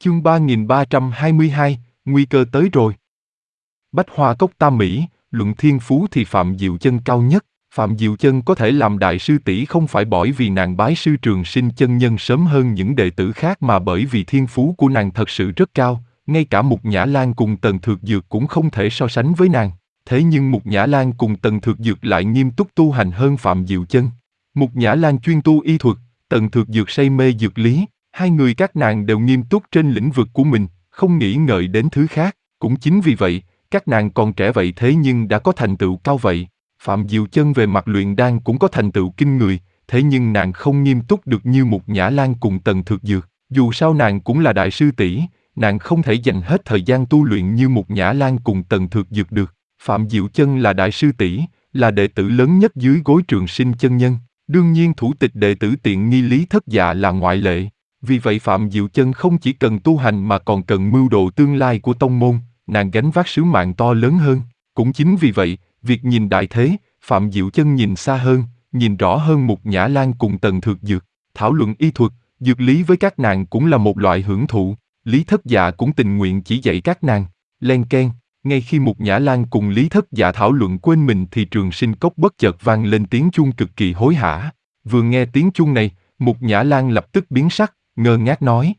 Chương 3322, nguy cơ tới rồi. Bách Hoa Cốc Tam Mỹ, luận thiên phú thì Phạm Diệu Chân cao nhất. Phạm Diệu Chân có thể làm đại sư tỷ không phải bởi vì nàng bái sư Trường Sinh chân nhân sớm hơn những đệ tử khác mà bởi vì thiên phú của nàng thật sự rất cao, ngay cả Mục Nhã Lan cùng Tần Thược Dược cũng không thể so sánh với nàng. Thế nhưng Mục Nhã Lan cùng Tần Thược Dược lại nghiêm túc tu hành hơn Phạm Diệu Chân. Mục Nhã Lan chuyên tu y thuật, Tần Thược Dược say mê dược lý, hai người các nàng đều nghiêm túc trên lĩnh vực của mình, không nghĩ ngợi đến thứ khác. Cũng chính vì vậy, các nàng còn trẻ vậy thế nhưng đã có thành tựu cao vậy. Phạm Diệu Chân về mặt luyện đan cũng có thành tựu kinh người, thế nhưng nàng không nghiêm túc được như Mục Nhã Lan cùng Tần Thược Dược. Dù sao nàng cũng là đại sư tỷ, nàng không thể dành hết thời gian tu luyện như Mục Nhã Lan cùng Tần Thược Dược được. Phạm Diệu Chân là đại sư tỷ, là đệ tử lớn nhất dưới gối Trường Sinh chân nhân. Đương nhiên thủ tịch đệ tử tiện nghi Lý Thất Dạ là ngoại lệ. Vì vậy Phạm Diệu Chân không chỉ cần tu hành mà còn cần mưu đồ tương lai của tông môn, nàng gánh vác sứ mạng to lớn hơn. Cũng chính vì vậy, việc nhìn đại thế, Phạm Diệu Chân nhìn xa hơn, nhìn rõ hơn Mục Nhã Lan cùng Tần Thược Dược. Thảo luận y thuật, dược lý với các nàng cũng là một loại hưởng thụ. Lý Thất Dạ cũng tình nguyện chỉ dạy các nàng. Len keng, ngay khi Mục Nhã Lan cùng Lý Thất Dạ thảo luận quên mình thì Trường Sinh Cốc bất chợt vang lên tiếng chuông cực kỳ hối hả. Vừa nghe tiếng chuông này, Mục Nhã Lan lập tức biến sắc, ngơ ngác nói: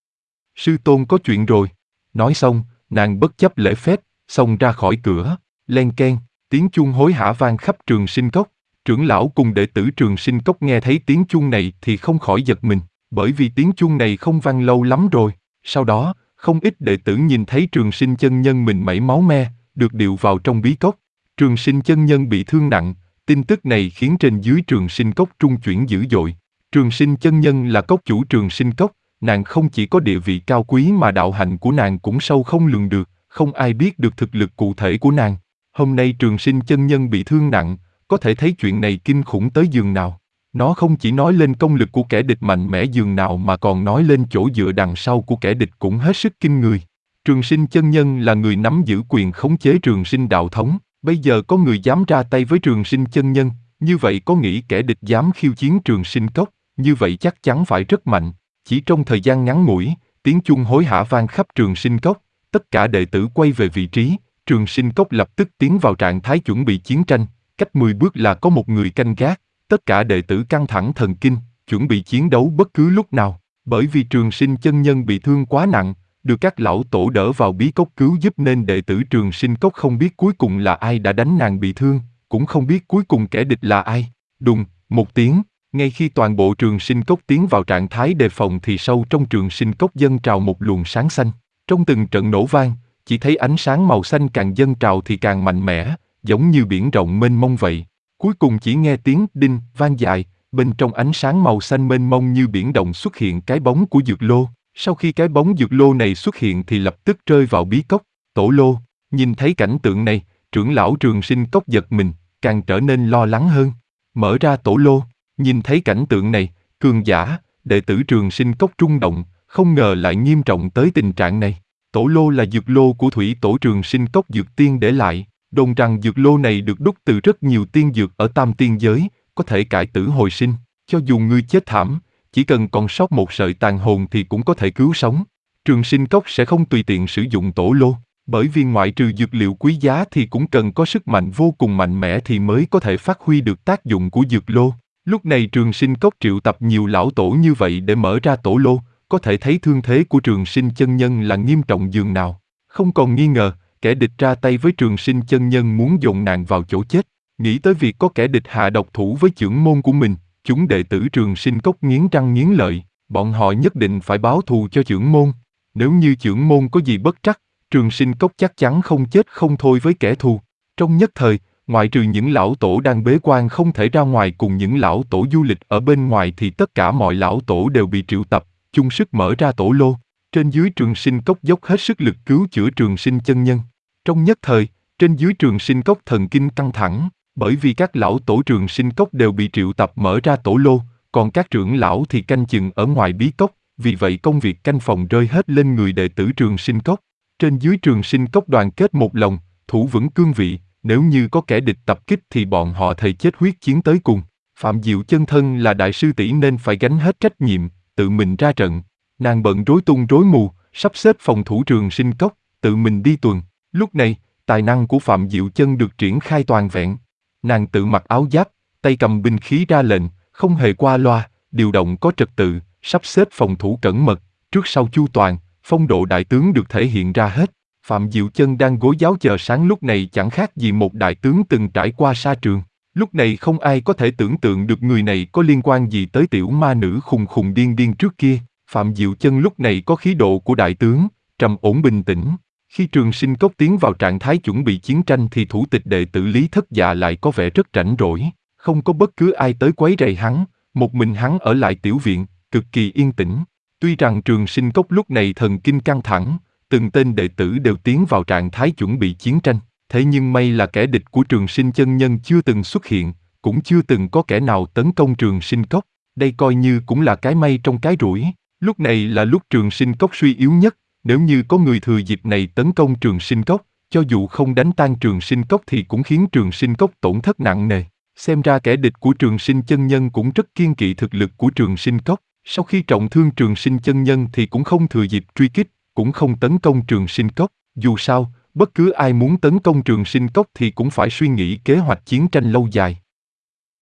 sư tôn có chuyện rồi. Nói xong, nàng bất chấp lễ phép, xông ra khỏi cửa. Len keng, tiếng chuông hối hả vang khắp Trường Sinh Cốc. Trưởng lão cùng đệ tử Trường Sinh Cốc nghe thấy tiếng chuông này thì không khỏi giật mình, bởi vì tiếng chuông này không vang lâu lắm rồi. Sau đó, không ít đệ tử nhìn thấy Trường Sinh chân nhân mình mẩy máu me, được điệu vào trong bí cốc. Trường Sinh chân nhân bị thương nặng, tin tức này khiến trên dưới Trường Sinh Cốc trung chuyển dữ dội. Trường Sinh chân nhân là cốc chủ Trường Sinh Cốc, nàng không chỉ có địa vị cao quý mà đạo hạnh của nàng cũng sâu không lường được, không ai biết được thực lực cụ thể của nàng. Hôm nay Trường Sinh chân nhân bị thương nặng, có thể thấy chuyện này kinh khủng tới giường nào. Nó không chỉ nói lên công lực của kẻ địch mạnh mẽ giường nào mà còn nói lên chỗ dựa đằng sau của kẻ địch cũng hết sức kinh người. Trường Sinh chân nhân là người nắm giữ quyền khống chế Trường Sinh đạo thống, bây giờ có người dám ra tay với Trường Sinh chân nhân, như vậy có nghĩ kẻ địch dám khiêu chiến Trường Sinh Cốc, như vậy chắc chắn phải rất mạnh. Chỉ trong thời gian ngắn ngủi, tiếng chuông hối hả vang khắp Trường Sinh Cốc, tất cả đệ tử quay về vị trí, Trường Sinh Cốc lập tức tiến vào trạng thái chuẩn bị chiến tranh, cách 10 bước là có một người canh gác, tất cả đệ tử căng thẳng thần kinh, chuẩn bị chiến đấu bất cứ lúc nào. Bởi vì Trường Sinh chân nhân bị thương quá nặng, được các lão tổ đỡ vào bí cốc cứu giúp nên đệ tử Trường Sinh Cốc không biết cuối cùng là ai đã đánh nàng bị thương, cũng không biết cuối cùng kẻ địch là ai. Đùng, một tiếng, ngay khi toàn bộ Trường Sinh Cốc tiến vào trạng thái đề phòng thì sâu trong Trường Sinh Cốc dâng trào một luồng sáng xanh. Trong từng trận nổ vang, chỉ thấy ánh sáng màu xanh càng dâng trào thì càng mạnh mẽ, giống như biển rộng mênh mông vậy. Cuối cùng chỉ nghe tiếng đinh vang dài, bên trong ánh sáng màu xanh mênh mông như biển động xuất hiện cái bóng của dược lô. Sau khi cái bóng dược lô này xuất hiện thì lập tức rơi vào bí cốc. Tổ lô, nhìn thấy cảnh tượng này, trưởng lão Trường Sinh Cốc giật mình, càng trở nên lo lắng hơn. Mở ra tổ lô, nhìn thấy cảnh tượng này, cường giả, đệ tử Trường Sinh Cốc rung động, không ngờ lại nghiêm trọng tới tình trạng này. Tổ lô là dược lô của thủy tổ Trường Sinh Cốc dược tiên để lại. Đồn rằng dược lô này được đúc từ rất nhiều tiên dược ở tam tiên giới, có thể cải tử hồi sinh. Cho dù ngươi chết thảm, chỉ cần còn sót một sợi tàn hồn thì cũng có thể cứu sống. Trường Sinh Cốc sẽ không tùy tiện sử dụng tổ lô, bởi vì ngoại trừ dược liệu quý giá thì cũng cần có sức mạnh vô cùng mạnh mẽ thì mới có thể phát huy được tác dụng của dược lô. Lúc này Trường Sinh Cốc triệu tập nhiều lão tổ như vậy để mở ra tổ lô, có thể thấy thương thế của Trường Sinh chân nhân là nghiêm trọng dường nào. Không còn nghi ngờ, kẻ địch ra tay với Trường Sinh chân nhân muốn dồn nàng vào chỗ chết. Nghĩ tới việc có kẻ địch hạ độc thủ với chưởng môn của mình, chúng đệ tử Trường Sinh Cốc nghiến răng nghiến lợi, bọn họ nhất định phải báo thù cho chưởng môn. Nếu như chưởng môn có gì bất trắc, Trường Sinh Cốc chắc chắn không chết không thôi với kẻ thù. Trong nhất thời, ngoại trừ những lão tổ đang bế quan không thể ra ngoài cùng những lão tổ du lịch ở bên ngoài thì tất cả mọi lão tổ đều bị triệu tập, chung sức mở ra tổ lô. Trên dưới Trường Sinh Cốc dốc hết sức lực cứu chữa Trường Sinh chân nhân. Trong nhất thời, trên dưới Trường Sinh Cốc thần kinh căng thẳng, bởi vì các lão tổ Trường Sinh Cốc đều bị triệu tập mở ra tổ lô, còn các trưởng lão thì canh chừng ở ngoài bí cốc, vì vậy công việc canh phòng rơi hết lên người đệ tử Trường Sinh Cốc. Trên dưới Trường Sinh Cốc đoàn kết một lòng, thủ vững cương vị, nếu như có kẻ địch tập kích thì bọn họ thề chết huyết chiến tới cùng. Phạm Diệu chân thân là đại sư tỷ nên phải gánh hết trách nhiệm, tự mình ra trận. Nàng bận rối tung rối mù, sắp xếp phòng thủ Trường Sinh Cốc, tự mình đi tuần. Lúc này, tài năng của Phạm Diệu Chân được triển khai toàn vẹn. Nàng tự mặc áo giáp, tay cầm binh khí ra lệnh, không hề qua loa, điều động có trật tự, sắp xếp phòng thủ cẩn mật, trước sau chu toàn, phong độ đại tướng được thể hiện ra hết. Phạm Diệu Chân đang gối giáo chờ sáng lúc này chẳng khác gì một đại tướng từng trải qua sa trường. Lúc này không ai có thể tưởng tượng được người này có liên quan gì tới tiểu ma nữ khùng khùng điên điên trước kia. Phạm Diệu Chân lúc này có khí độ của đại tướng, trầm ổn bình tĩnh. Khi Trường Sinh Cốc tiến vào trạng thái chuẩn bị chiến tranh thì thủ tịch đệ tử Lý Thất Dạ lại có vẻ rất rảnh rỗi, không có bất cứ ai tới quấy rầy hắn, một mình hắn ở lại tiểu viện, cực kỳ yên tĩnh. Tuy rằng Trường Sinh Cốc lúc này thần kinh căng thẳng, từng tên đệ tử đều tiến vào trạng thái chuẩn bị chiến tranh, thế nhưng may là kẻ địch của Trường Sinh chân nhân chưa từng xuất hiện, cũng chưa từng có kẻ nào tấn công Trường Sinh Cốc, đây coi như cũng là cái may trong cái rủi. Lúc này là lúc Trường Sinh Cốc suy yếu nhất, nếu như có người thừa dịp này tấn công Trường Sinh Cốc, cho dù không đánh tan Trường Sinh Cốc thì cũng khiến Trường Sinh Cốc tổn thất nặng nề. Xem ra kẻ địch của Trường Sinh chân nhân cũng rất kiêng kỵ thực lực của Trường Sinh Cốc, sau khi trọng thương Trường Sinh chân nhân thì cũng không thừa dịp truy kích, cũng không tấn công Trường Sinh Cốc. Dù sao, bất cứ ai muốn tấn công Trường Sinh Cốc thì cũng phải suy nghĩ kế hoạch chiến tranh lâu dài.